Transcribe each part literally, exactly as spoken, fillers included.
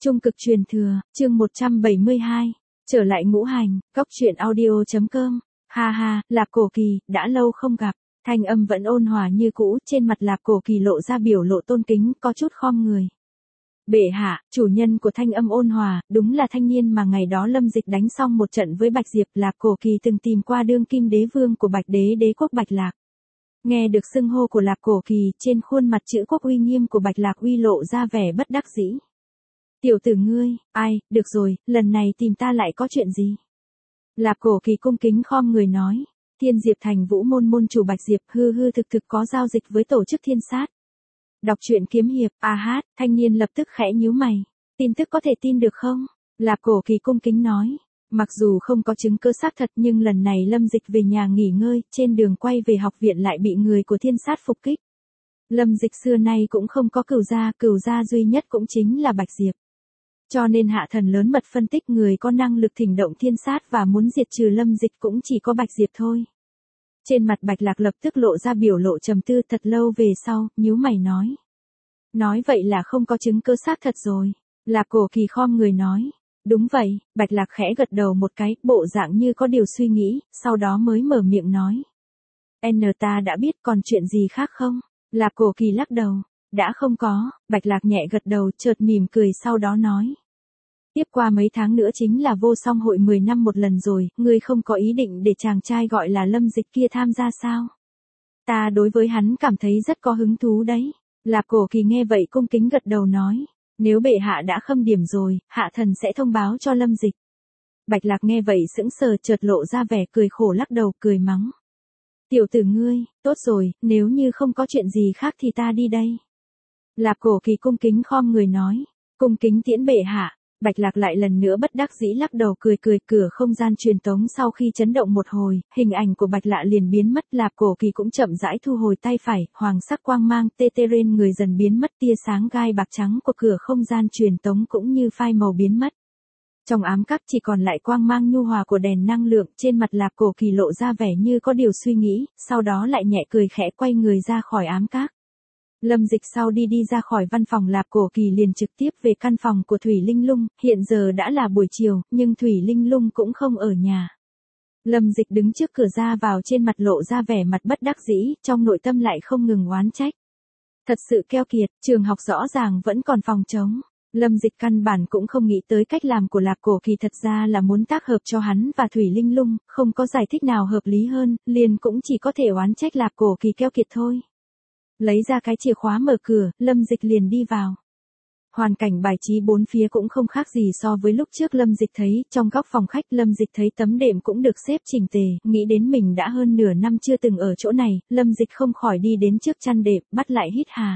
Trung cực truyền thừa, chương một trăm bảy mươi hai. Trở lại ngũ hành, góc truyện audio.com. Ha ha, Lạp Cổ Kỳ, đã lâu không gặp. Thanh âm vẫn ôn hòa như cũ, trên mặt Lạp Cổ Kỳ lộ ra biểu lộ tôn kính, có chút khom người. Bệ hạ, chủ nhân của thanh âm ôn hòa, đúng là thanh niên mà ngày đó Lâm Dịch đánh xong một trận với Bạch Diệp. Lạp Cổ Kỳ từng tìm qua đương kim đế vương của Bạch Đế đế quốc Bạch Lạc. Nghe được xưng hô của Lạp Cổ Kỳ, trên khuôn mặt chữ quốc uy nghiêm của Bạch Lạc uy lộ ra vẻ bất đắc dĩ. Tiểu tử ngươi, ai, được rồi, lần này tìm ta lại có chuyện gì? Lạp Cổ Kỳ cung kính khom người nói, Thiên Diệp Thành Vũ môn môn chủ Bạch Diệp hư hư thực thực có giao dịch với tổ chức Thiên Sát. Đọc truyện kiếm hiệp, a hát, thanh niên lập tức khẽ nhíu mày. Tin tức có thể tin được không? Lạp Cổ Kỳ cung kính nói, mặc dù không có chứng cứ xác thật nhưng lần này Lâm Dịch về nhà nghỉ ngơi, trên đường quay về học viện lại bị người của Thiên Sát phục kích. Lâm Dịch xưa nay cũng không có cửu gia, cửu gia duy nhất cũng chính là Bạch Diệp. Cho nên hạ thần lớn mật phân tích người có năng lực thỉnh động Thiên Sát và muốn diệt trừ Lâm Dịch cũng chỉ có Bạch Diệp thôi. Trên mặt Bạch Lạc lập tức lộ ra biểu lộ trầm tư, thật lâu về sau, nhíu mày nói. Nói vậy là không có chứng cứ xác thật rồi. Lạp Cổ Kỳ khom người nói. Đúng vậy, Bạch Lạc khẽ gật đầu một cái, bộ dạng như có điều suy nghĩ, sau đó mới mở miệng nói. N ta đã biết, còn chuyện gì khác không? Lạp Cổ Kỳ lắc đầu. Đã không có, Bạch Lạc nhẹ gật đầu, chợt mỉm cười sau đó nói. Tiếp qua mấy tháng nữa chính là vô song hội mười năm một lần rồi, ngươi không có ý định để chàng trai gọi là Lâm Dịch kia tham gia sao? Ta đối với hắn cảm thấy rất có hứng thú đấy. Lạp Cổ Kỳ nghe vậy cung kính gật đầu nói, nếu bệ hạ đã khâm điểm rồi, hạ thần sẽ thông báo cho Lâm Dịch. Bạch Lạc nghe vậy sững sờ, chợt lộ ra vẻ cười khổ, lắc đầu cười mắng. Tiểu tử ngươi, tốt rồi, nếu như không có chuyện gì khác thì ta đi đây. Lạp Cổ Kỳ cung kính khom người nói, cung kính tiễn bệ hạ. Bạch Lạc lại lần nữa bất đắc dĩ lắc đầu cười cười, cửa không gian truyền tống sau khi chấn động một hồi, hình ảnh của Bạch Lạc liền biến mất. Lạp Cổ Kỳ cũng chậm rãi thu hồi tay phải, hoàng sắc quang mang tê tê trên người dần biến mất, tia sáng gai bạc trắng của cửa không gian truyền tống cũng như phai màu biến mất. Trong ám các chỉ còn lại quang mang nhu hòa của đèn năng lượng, trên mặt Lạp Cổ Kỳ lộ ra vẻ như có điều suy nghĩ, sau đó lại nhẹ cười khẽ quay người ra khỏi ám các. Lâm Dịch sau đi đi ra khỏi văn phòng Lạp Cổ Kỳ liền trực tiếp về căn phòng của Thủy Linh Lung, hiện giờ đã là buổi chiều, nhưng Thủy Linh Lung cũng không ở nhà. Lâm Dịch đứng trước cửa ra vào, trên mặt lộ ra vẻ mặt bất đắc dĩ, trong nội tâm lại không ngừng oán trách. Thật sự keo kiệt, trường học rõ ràng vẫn còn phòng trống. Lâm Dịch căn bản cũng không nghĩ tới cách làm của Lạp Cổ Kỳ thật ra là muốn tác hợp cho hắn và Thủy Linh Lung, không có giải thích nào hợp lý hơn, liền cũng chỉ có thể oán trách Lạp Cổ Kỳ keo kiệt thôi. Lấy ra cái chìa khóa mở cửa, Lâm Dịch liền đi vào. Hoàn cảnh bài trí bốn phía cũng không khác gì so với lúc trước Lâm Dịch thấy, trong góc phòng khách Lâm Dịch thấy tấm đệm cũng được xếp chỉnh tề, nghĩ đến mình đã hơn nửa năm chưa từng ở chỗ này, Lâm Dịch không khỏi đi đến trước chăn đệm, bắt lại hít hà.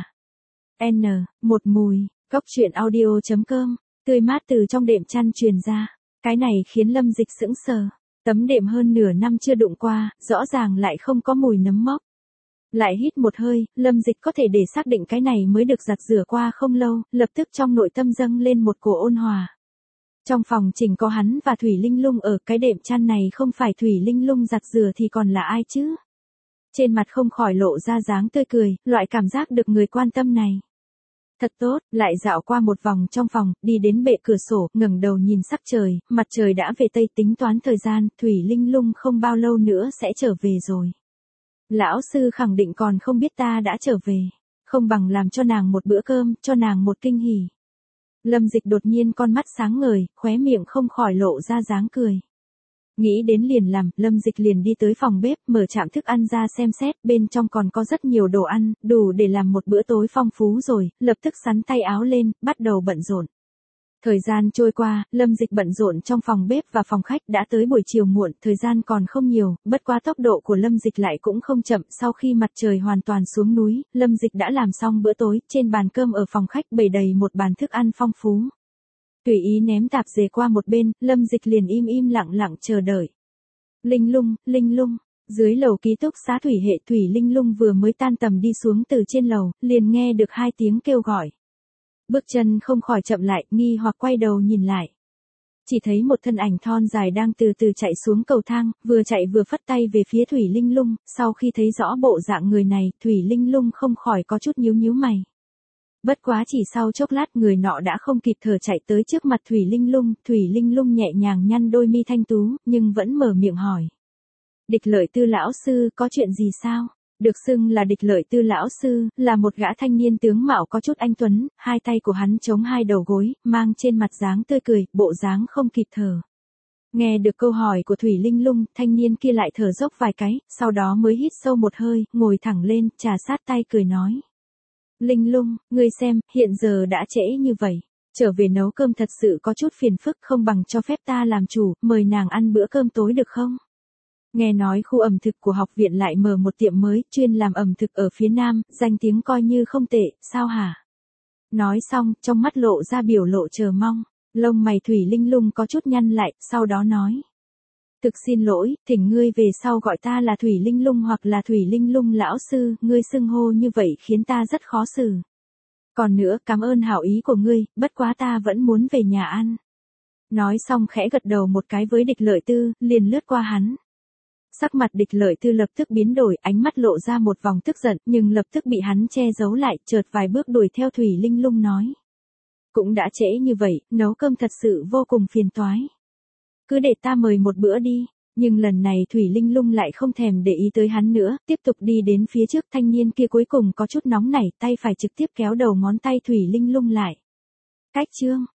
N, một mùi, góc truyện audio.com, tươi mát từ trong đệm chăn truyền ra, cái này khiến Lâm Dịch sững sờ, tấm đệm hơn nửa năm chưa đụng qua, rõ ràng lại không có mùi nấm mốc. Lại hít một hơi, Lâm Dịch có thể để xác định cái này mới được giặt rửa qua không lâu, lập tức trong nội tâm dâng lên một cổ ôn hòa. Trong phòng chỉnh có hắn và Thủy Linh Lung ở, cái đệm chăn này không phải Thủy Linh Lung giặt rửa thì còn là ai chứ? Trên mặt không khỏi lộ ra dáng tươi cười, loại cảm giác được người quan tâm này. Thật tốt, lại dạo qua một vòng trong phòng, đi đến bệ cửa sổ, ngẩng đầu nhìn sắc trời, mặt trời đã về tây, tính toán thời gian, Thủy Linh Lung không bao lâu nữa sẽ trở về rồi. Lão sư khẳng định còn không biết ta đã trở về, không bằng làm cho nàng một bữa cơm, cho nàng một kinh hỉ. Lâm Dịch đột nhiên con mắt sáng ngời, khóe miệng không khỏi lộ ra dáng cười. Nghĩ đến liền làm, Lâm Dịch liền đi tới phòng bếp, mở chạm thức ăn ra xem xét, bên trong còn có rất nhiều đồ ăn, đủ để làm một bữa tối phong phú rồi, lập tức xắn tay áo lên, bắt đầu bận rộn. Thời gian trôi qua, Lâm Dịch bận rộn trong phòng bếp và phòng khách, đã tới buổi chiều muộn, thời gian còn không nhiều, bất quá tốc độ của Lâm Dịch lại cũng không chậm, sau khi mặt trời hoàn toàn xuống núi, Lâm Dịch đã làm xong bữa tối, trên bàn cơm ở phòng khách bày đầy một bàn thức ăn phong phú. Tùy ý ném tạp dề qua một bên, Lâm Dịch liền im im lặng lặng chờ đợi. Linh Lung, Linh Lung, dưới lầu ký túc xá Thủy Hệ, Thủy Linh Lung vừa mới tan tầm đi xuống từ trên lầu, liền nghe được hai tiếng kêu gọi. Bước chân không khỏi chậm lại, nghi hoặc quay đầu nhìn lại. Chỉ thấy một thân ảnh thon dài đang từ từ chạy xuống cầu thang, vừa chạy vừa phất tay về phía Thủy Linh Lung, sau khi thấy rõ bộ dạng người này, Thủy Linh Lung không khỏi có chút nhíu nhíu mày. Bất quá chỉ sau chốc lát người nọ đã không kịp thở chạy tới trước mặt Thủy Linh Lung, Thủy Linh Lung nhẹ nhàng nhăn đôi mi thanh tú, nhưng vẫn mở miệng hỏi. Địch Lợi Tư lão sư, có chuyện gì sao? Được xưng là Địch Lợi Tư lão sư, là một gã thanh niên tướng mạo có chút anh tuấn, hai tay của hắn chống hai đầu gối, mang trên mặt dáng tươi cười, bộ dáng không kịp thở. Nghe được câu hỏi của Thủy Linh Lung, thanh niên kia lại thở dốc vài cái, sau đó mới hít sâu một hơi, ngồi thẳng lên, trà sát tay cười nói. Linh Lung, ngươi xem, hiện giờ đã trễ như vậy. Trở về nấu cơm thật sự có chút phiền phức, không bằng cho phép ta làm chủ, mời nàng ăn bữa cơm tối được không? Nghe nói khu ẩm thực của học viện lại mở một tiệm mới, chuyên làm ẩm thực ở phía Nam, danh tiếng coi như không tệ, sao hả? Nói xong, trong mắt lộ ra biểu lộ chờ mong, lông mày Thủy Linh Lung có chút nhăn lại, sau đó nói. Thực xin lỗi, thỉnh ngươi về sau gọi ta là Thủy Linh Lung hoặc là Thủy Linh Lung lão sư, ngươi xưng hô như vậy khiến ta rất khó xử. Còn nữa, cảm ơn hảo ý của ngươi, bất quá ta vẫn muốn về nhà ăn. Nói xong khẽ gật đầu một cái với Địch Lợi Tư, liền lướt qua hắn. Sắc mặt Địch Lợi Tư lập tức biến đổi, ánh mắt lộ ra một vòng tức giận, nhưng lập tức bị hắn che giấu lại, chợt vài bước đuổi theo Thủy Linh Lung nói. Cũng đã trễ như vậy, nấu cơm thật sự vô cùng phiền toái. Cứ để ta mời một bữa đi, nhưng lần này Thủy Linh Lung lại không thèm để ý tới hắn nữa, tiếp tục đi đến phía trước, thanh niên kia cuối cùng có chút nóng nảy, tay phải trực tiếp kéo đầu ngón tay Thủy Linh Lung lại. Cách chương